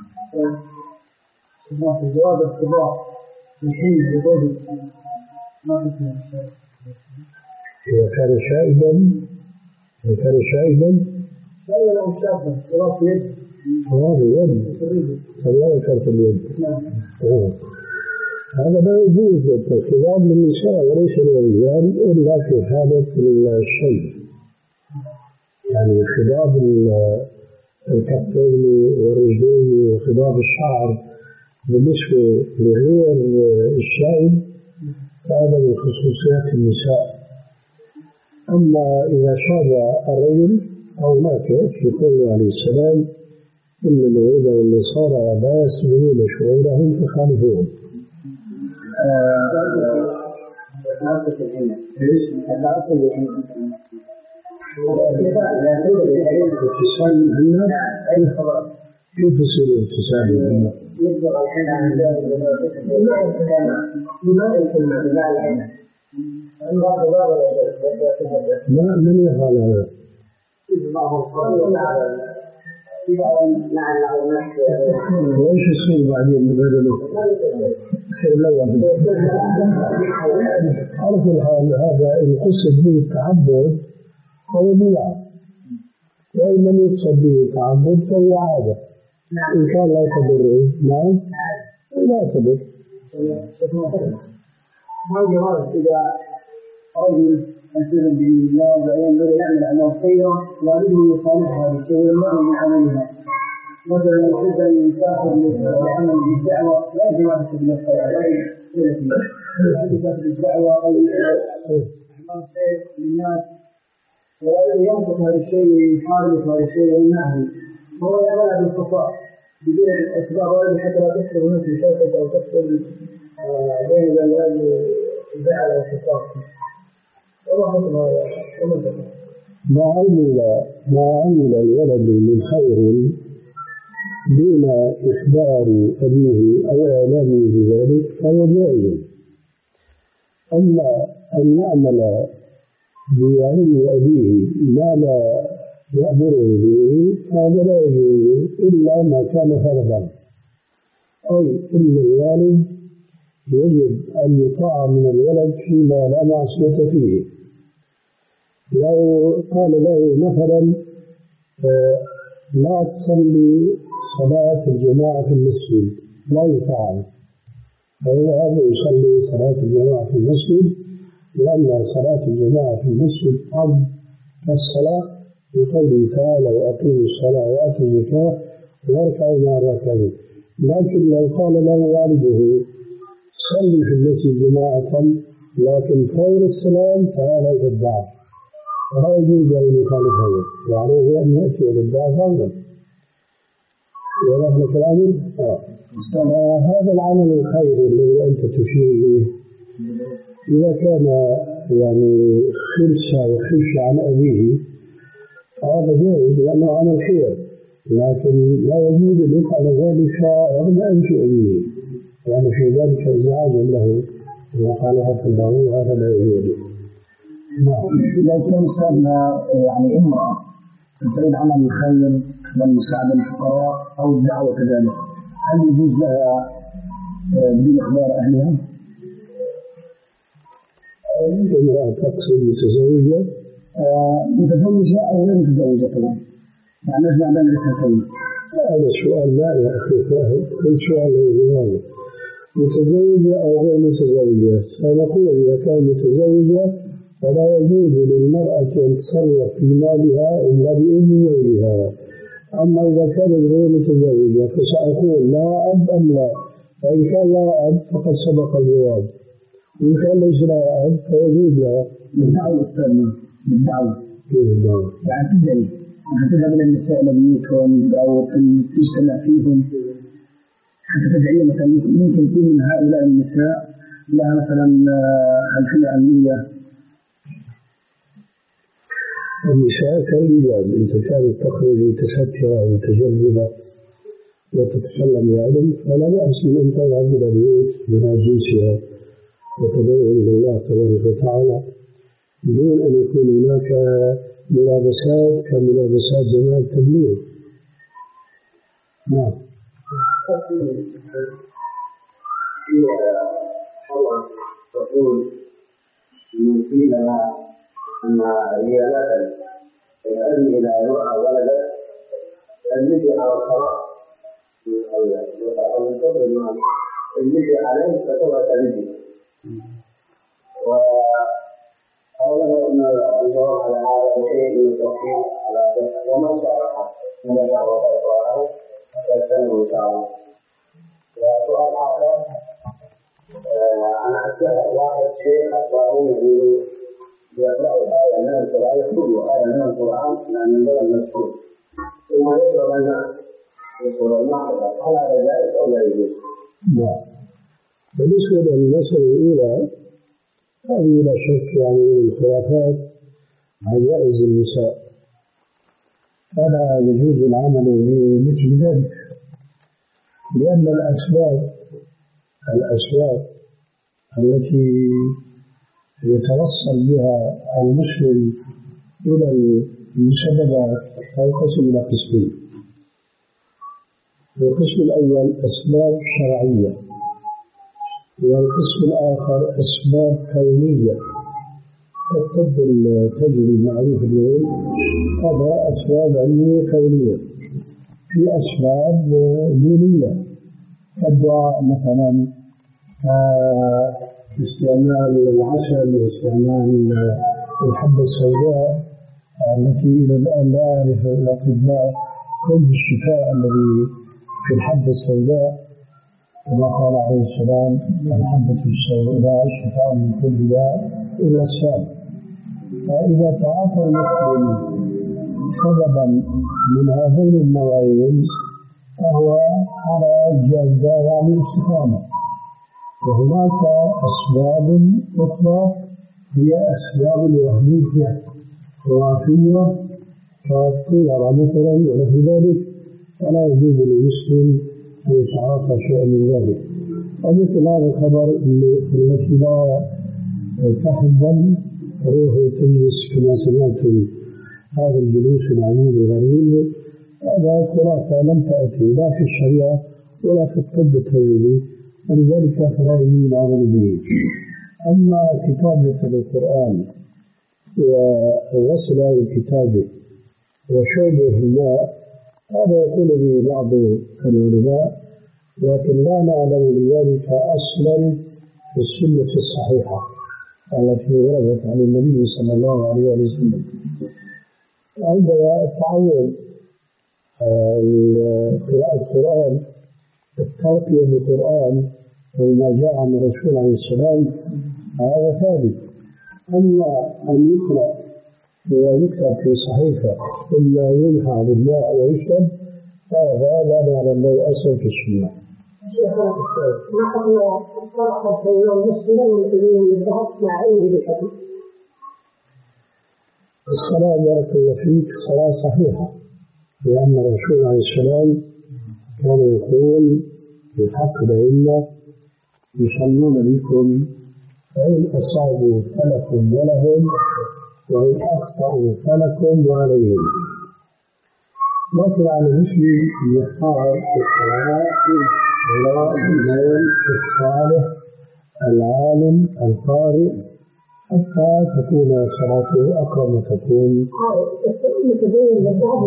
في جواب الصباح في حين وجود ما في إذا كان شائبا إذا كان شائبا لا لو شافه خلاص يد هذا يد فلا ذكرت اليد. هذا لا يجوز الخضاب للنساء وليس للرجال إلا في حالة الشيب، يعني خضاب الكفين والرجلين وخضاب الشعر بالنسبة لغير الشائب فهذا من خصوصيات النساء. أما إذا شاب الرجل أو مات في قوله عليه السلام إن اليهود والنصارى لا يسمعون شعورهم فخالفوهم. العصر العلم العصر العلم لا توجد الاتصال بالله أي خبر كيف يصير الاتصال بالله؟ يصدر الحين عن بما الكلمة بما العلم ما من يفعل هذا؟ وإيش يصير بعدين بدله؟ يصير الأول. على كل حال هذا إن قصد به التعبد فهو بدعة، وإن لم يقصد به التعبد فهو عادة. إن كان لا تضره نعم لا تضر. ما جواز إذا رجل مثلا بالله ينظر يعمل أعمال خيرة والده يخالفها بالشيء ويمنع من عملها، مثلا يحب أن يسافر لعمل بالدعوة لا يجب أن يكون له خير لا يجب أن يسافر بالدعوة أو يعمل خير للناس ولا ينقص هذا الشيء ويحارب هذا الشيء ويمنعه، هو يعملها بالخطأ بدون أسباب ولا حتى لا تحصل مثل شوكة أو تحصل بين الأولاد الزعل والخصام. ما عمل ما عمل الولد من خير دون إخبار أبيه أو إعلامه بذلك فهو جائز. أما أن يعمل بعلم أبيه ما لا يأمره به فهذا لا يجوز إلا ما كان فرضا، أي إن الوالد يجب أن يطاع من الولد فيما لا معصية فيه. لو قال له مثلا لا تصلي صلاة الجماعة في المسجد لا يطاع، فيذهب يصلي صلاة الجماعة في المسجد لأن صلاة الجماعة في المسجد أفضل الصلاة بقوله تعالى وأقيموا الصلاة وآتوا الزكاة واركعوا مع الراكعين. لكن لو قال له والده صلي في المسجد جماعة لكن فور السلام فهذا إبداع ولا يجوز أن يخالف هذا، وعليه أن يأتي بالإبداع فورا. وضح لك الأمر؟ آه. هذا العمل الخير الذي أنت تشير إليه إذا كان يعني خلصة وخشية عن أبيه هذا جائز لأنه عمل خير، لكن لا يجوز أن يفعل ذلك رغم أنف أبيه، يعني في ذلك إزعاج له ومخالفة له وهذا لا يجوز. لو كان صارنا يعني امرأة تريد عمل الخير والمساعدة للفقراء أو الدعوة كذلك، هل يجوز لها بدون إخبار أهلها؟ امرأة تقصد متزوجة متزوجة أو غير متزوجة طبعا، يعني نجمع بين الاثنتين. هذا السؤال لا يا أخي، كل سؤال له جواب. متزوجة أو غير متزوجة. فنقول إذا كان متزوجة فلا يجوز للمرأة أن تصرف في مالها إلا بإذن زوجها. أما إذا كانت غير متزوجة فسأقول لا أب أم لا، فإن كان لا أب فقد سبق الجواب، وإن كان ليس لا أب فيجوز لها. بالدعوة أستاذنا، بالدعوة كيف الدعوة؟ يعني تدعي أن تذهب إلى النساء لبيوتهم أو تجتمع فيهم حتى تدعي. مثلا ممكن يكون من هؤلاء النساء لها مثلا خلفية علمية. النساء كالرجال إذا كانت تخرج متسترة ومتجربة وتتكلم بعلم فلا بأس من أن تذهب إلى بيوت من جنسها وتدعو إلى الله تبارك وتعالى بدون أن يكون هناك ملابسات كملابسات جماعة التبليغ. نعم. هي حواء تقول من قيل أن هي لا تلد إلى امرأة ولدت المجي على الصلاة أو من كبر المال المجي عليه فتوى تلدي. وقالوا أن الجواب على هذا شيء من التفصيل وما شرح من الدعوة والقرآن فالسلام إن شاء الله. وسؤال آخر أنا أسأل واحد شيء وهو يقول يقرأ آية من القرآن يكتب آية من القرآن لأن البلد مشهور ثم يقرأ الناس يقرأ الناس هل هذا جائز أو لا يجوز؟ نعم. بالنسبة للمسألة الأولى هذه لا شك يعني من الخرافات عن جائز النساء، فلا يجوز العمل بمثل ذلك لأن الأسباب الأسباب التي يتوصل بها المسلم إلى المسببات تنقسم إلى قسمين. القسم الأول أسباب شرعية، والقسم الآخر أسباب كونية. الطب التجري المعروف اليوم هذا أسباب علمية كونية. في أسباب دينية كالدعاء مثلا، استعمال العسل واستعمال الحبة السوداء التي إلى الآن لا يعرف الأطباء كل الشفاء الذي في الحبة السوداء كما قال عليه السلام الحبة السوداء شفاء من كل داء إلا السام. فإذا تعاطى المسلم سببا من هذين النوعين فهو على جادة عن الاستقامة. وهناك أسباب أخرى هي أسباب وهمية خرافية كالطيرة مثلا ونحو ذلك، فلا يجوز للمسلم أن يتعاطى شيئا من ذلك. ومثل هذا الخبر التي لا تحضن روح تجلس كما سمعتم هذا الجلوس العجيب الغريب، هذا خرافة لم تأتي لا في الشريعة ولا في الطب التجريبي، ولذلك فلا يجوز العمل به. أما كتابة القرآن وغسل الكتاب وشربه الماء هذا يقول به بعض العلماء، لكن لا نعلم بذلك أصلا في السنة الصحيحة التي وردت عن النبي صلى الله عليه وسلم. عندنا التعود قراءة القرآن الترقية بالقرآن وما جاء عن الرسول عليه السلام هذا ثابت. أما أن يقرأ ويكتب في صحيفة ثم ينحى بالماء ويشرب هذا لا نعلم له أصل في السنة. نحن صرحت في يوم مسلم من الذهب مع علمه بالحكم. الصلاة بارك الله فيك صلاة صحيحة، لأن الرسول عليه السلام كان يقول في حق الأئمة يصلون بكم فإن أصابوا فلكم ولهم وإن أخطأوا فلكم وعليهم. لكن على المسلم يختار الصلاة على الإمام الصالح العالم القارئ حتى تكون صلاته أقرب تكون.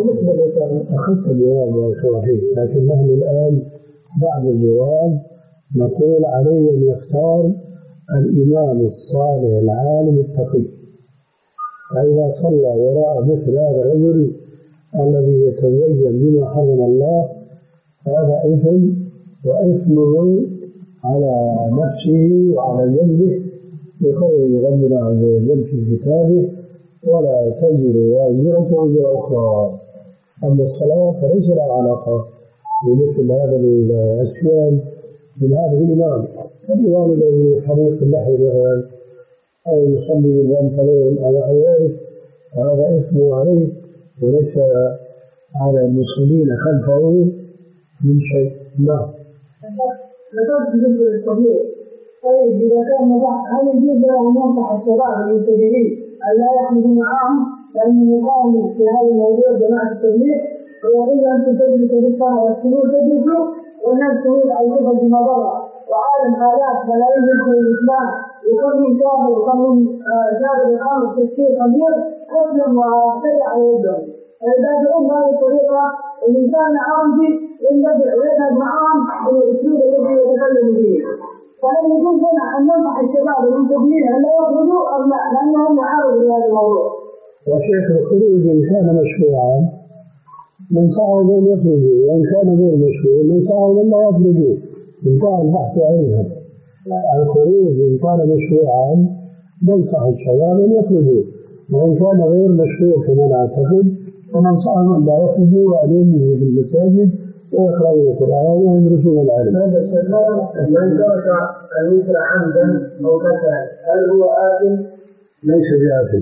أخذت الجواب والصحيح، لكن نحن الآن بعد الجواب نقول عليه أن يختار الإمام الصالح العالم التقي. فإذا صلى وراء مثل هذا الرجل الذي يتزين بما حرم الله هذا إثم، وإثمه على نفسه وعلى جنبه، بقول ربنا عز وجل في كتابه: ولا تزر وازرة وزر أخرى. أما الصلاة فليس لها علاقة بمثل هذا العصيان من هذا الإمام. الإمام الذي حريق اللحم مثلا أو يصلي بالبنطلون أو نحو ذلك هذا إثمه عليه وليس على المصلين خلفه من شيء. نعم. ذكرت بالنسبة للطبيعي. طيب إذا كان هل يجوز له أن ينصح الشباب المبتدئين أن لا يحملوا معهم لأنهم يقاوموا في هذا الموضوع جماعة التبليغ ويريد أن تدرسوا بالسنة والسنور تدرسوا والناس تريد أن يفضل بمضرة وعالم حالات فلا يوجد في الإسلام وكم من كافر وكم من جابر الأمر تفكير كبير أسلم وشرع يدهم. فإذا تقوم بهذه الطريقة الإنسان عرضي يندفع ويذهب معهم بالأسلوب الذي يتكلم به. فهل يجوز لنا أن ننصح الشباب المنتجين أن لا يخرجوا أم لا؟ لأنهم معارض لهذا الموضوع. وشيخ الخروج إن كان مشروعا ننصحهم أن يخرجوا، وإن كان غير مشروع ننصحهم أن لا يخرجوا. انتهى البحث عنها. الخروج إن كان مشروعا ننصح الشباب أن يخرجوا، وإن كان غير مشروع كما نعتقد وننصحهم أن لا يخرجوا وأن يجلسوا في المساجد ويقرأوا القرآن ويدرسون العلم. هذا الشباب من ترك المثل عمدا أو كسلا هل هو آثم؟ ليس بآثم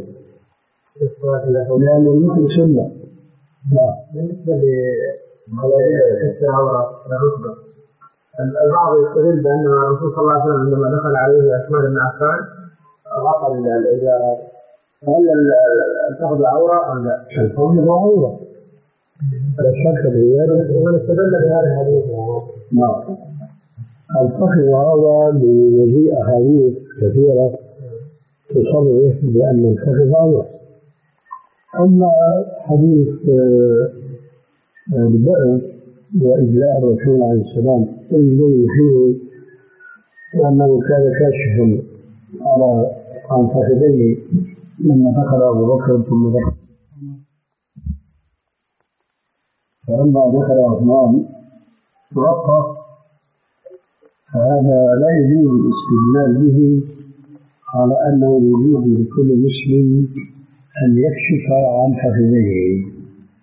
لأن المثل سنة. بالنسبة لكسر عورة الركبة البعض يستدل بأن الرسول صلى الله عليه وسلم عندما دخل عليه عثمان بن عفان غطى الإزار، هل الفخذ عورة أم لا؟ الفخذ عورة لا شك في ذلك، ومن استدل بهذا الحديث. نعم. الفخذ عورة بمجيء أحاديث كثيرة تصرح بأن الفخذ عورة. أما حديث البئر وإجلاء الرسول عليه السلام الذي فيه أنه كان كاشفا على عن فخذيه لما دخل أبو بكر ثم دخل، فلما دخل عثمان غطى، فهذا لا يجوز الاستدلال به على أنه يجوز لكل مسلم أن يكشف عن فخذيه.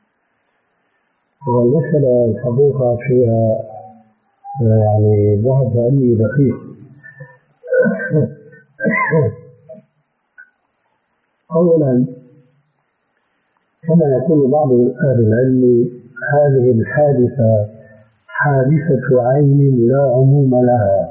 والمسألة الحقيقة فيها يعني بحث علمي دقيق. أولا كما يقول بعض أهل العلم هذه الحادثة حادثة عين لا عموم لها،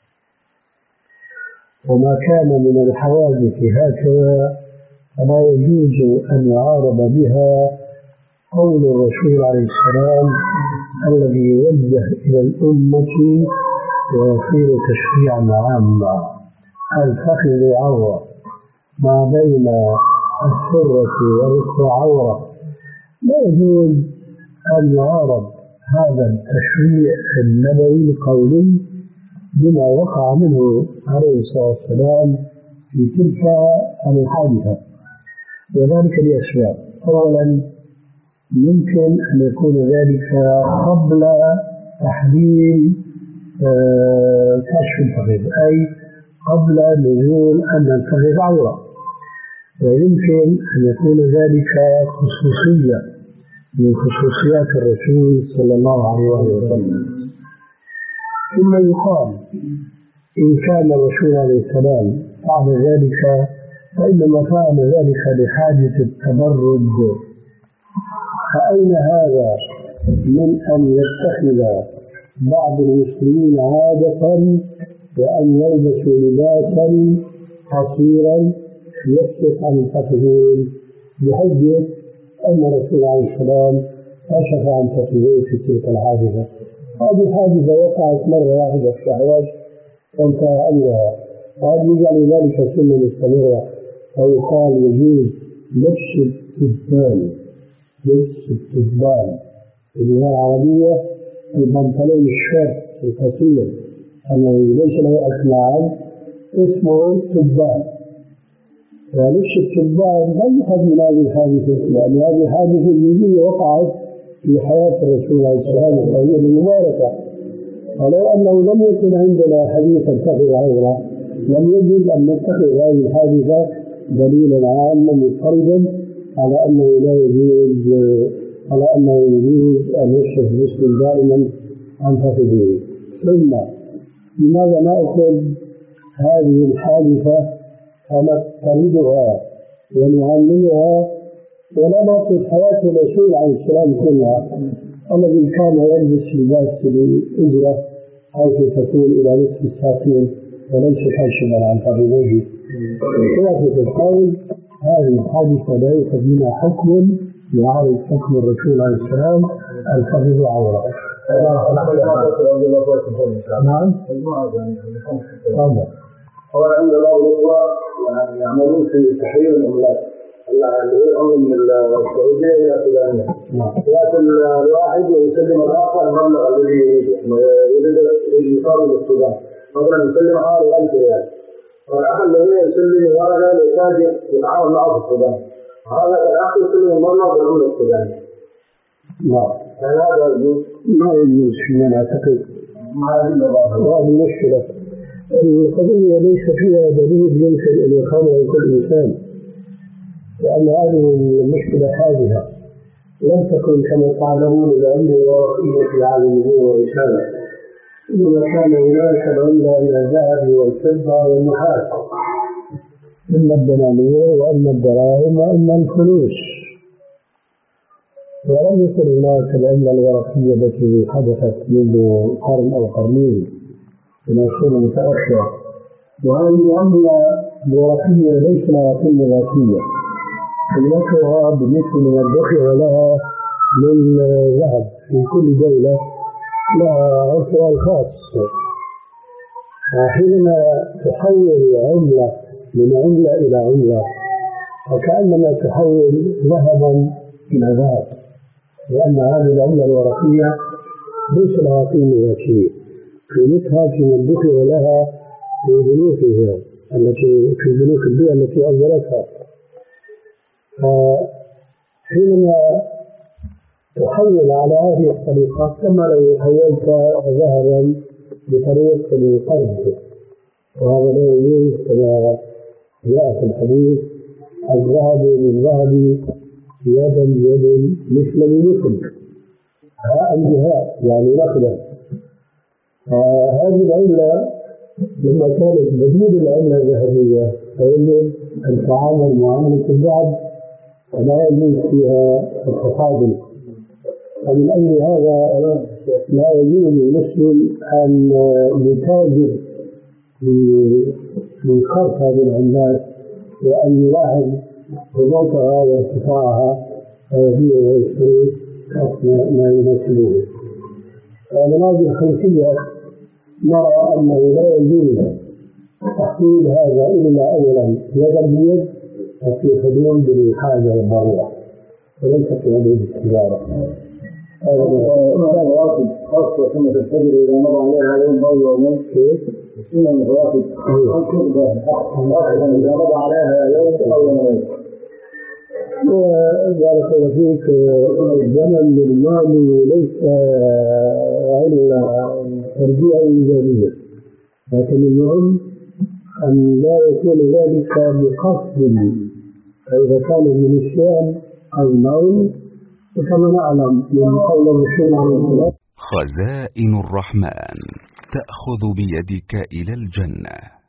وما كان من الحوادث هكذا فلا يجوز أن يعارض بها قول الرسول عليه السلام الذي يوجه إلى الأمة ويصير تشريعا عاما: الفخذ عورة، ما بين السرة والركبة عورة. لا يجوز أن يعارض هذا التشريع النبوي القولي بما وقع منه عليه الصلاة والسلام في تلك الحادثة، وذلك لأسباب. أولا يمكن أن يكون ذلك قبل تحريم كشف الفخذ، أي قبل نزول أن الفخذ عورة، ويمكن أن يكون ذلك خصوصية من خصوصيات الرسول صلى الله عليه وسلم. ثم يقال إن كان الرسول عليه السلام فعل ذلك فإنما فعل ذلك لحاجة التبرد، فأين هذا من أن يتخذ بعض المسلمين عادة وأن يلبسوا لباسا قصيرا يكشف عن الفخذين بحجة أن الرسول عليه السلام كشف عن فخذيه في تلك الحادثة. هذه حادثة وقعت مرة واحدة في الأعواج وانتهى أمرها، وهذا يجعل ذلك سنة مستمرة. ويقال يجوز لبس التبان، لبس التبان في اللغة العربية البنطلون الشاب القصير الذي ليس له أسنان اسمه تبان. وليش التبان لم يؤخذ من هذه الحادثة، لأن هذه الحادثة جزئية وقعت في حياة الرسول عليه السلام الطويلة المباركة. ولو أنه لم يكن عندنا حديثا اتخذ عورة لم يجب أن نتخذ هذه الحادثة دليلا عاما مضطردا على أنه لا يجوز على أنه يجوز أن يشرف المسلم دائما عن فخذه. ثم لماذا نأخذ هذه الحادثة ونفترضها ونعلمها ولا نأخذ حياة الرسول عليه السلام كلها الذي كان يلبس لباس الأجرة حيث تكون إلى نصف الساقين وليس خاشبا عن فخذيه. خلاصة القول هذه الحادثة لا يؤخذ منها حكم يعارض حكم الرسول عليه السلام الفخذ عورة. نعم. طبعا. هو عند بعض الإخوة يعملون في تحرير العملات اللي هي الأمر من السعودية إلى السودانية. لكن الواحد يسلم الآخر المبلغ الذي يريد يصل للسودان. مثلا يسلم حوالي ألف ريال. والأخ الذي يسلم ورقة لتاجر يتعاون معه في السودان. هذا الأخ يسلم المبلغ بالعملة السودانية. لا. هذا يجوز؟ ما يجوز فيما أعتقد. هذه مشكلة. القضية ليس فيها دليل يمكن أن يفهمه كل إنسان، لأن هذه المشكلة حادثة لم تكن كما تعلمون العلم الورقية في عالم النبوة والرسالة، إنما كان هناك العملة من الذهب والفضة والنحاس، إما الدنانير وإما الدراهم وإما الفلوس، ولم يكن هناك العملة الورقية التي حدثت منذ قرن أو قرنين من العصور المتأخرة. وهذه العملة الورقية ليس لها قيمة ذاتية، قيمتها بالنسبة من الدخل ولها من ذهب في كل دولة لها عرفها الخاص. وحينما تحول عملة من عملة إلى عملة فكأنما تحول ذهبا إلى ذهب، لأن هذه العملة الورقية ليس لها قيمة ذاتية، قيمتها في الدخل ولها في بنوكها التي في بنوك الدول التي أصدرتها. فحينما تحول على هذه الطريقة كما لو حولت ذهبا بطريقة القرض، وهذا لا يجوز كما جاء في الحديث الذهب من ذهب يدا بيد مثل بمثل هاء بهاء يعني نقدا. فهذه العملة لما كانت بديل العملة الذهبية فيجب أن تعامل معاملة الذهب ولا يجوز فيها التفاضل. ومن أجل هذا لا يجوز للمسلم أن يتاجر بخرق هذه العملات وأن يلاحظ قيمتها وارتفاعها فيبيع ويشتري ما يناسبه. ومن هذه الخلفية نرى أنه لا يجوز تحصيل هذا إلا أولا يدا بيد وفي حدود الحاجة والضرورة وليس في حدود التجارة. هذا كان واجب خاصة ثم تستجري إذا مر عليها يوم أو يومين السنة المتواجد إذا مر عليها يوم أو يومين. وبارك فيك الزمن الماضي ليس علة ترجيع إيجابية، لكن المهم أن لا يكون ذلك بقصد، فإذا كان من الشأن أو النوم فكما نعلم من قول الرسول عليه الصلاة والسلام خزائن الرحمن تأخذ بيدك إلى الجنة.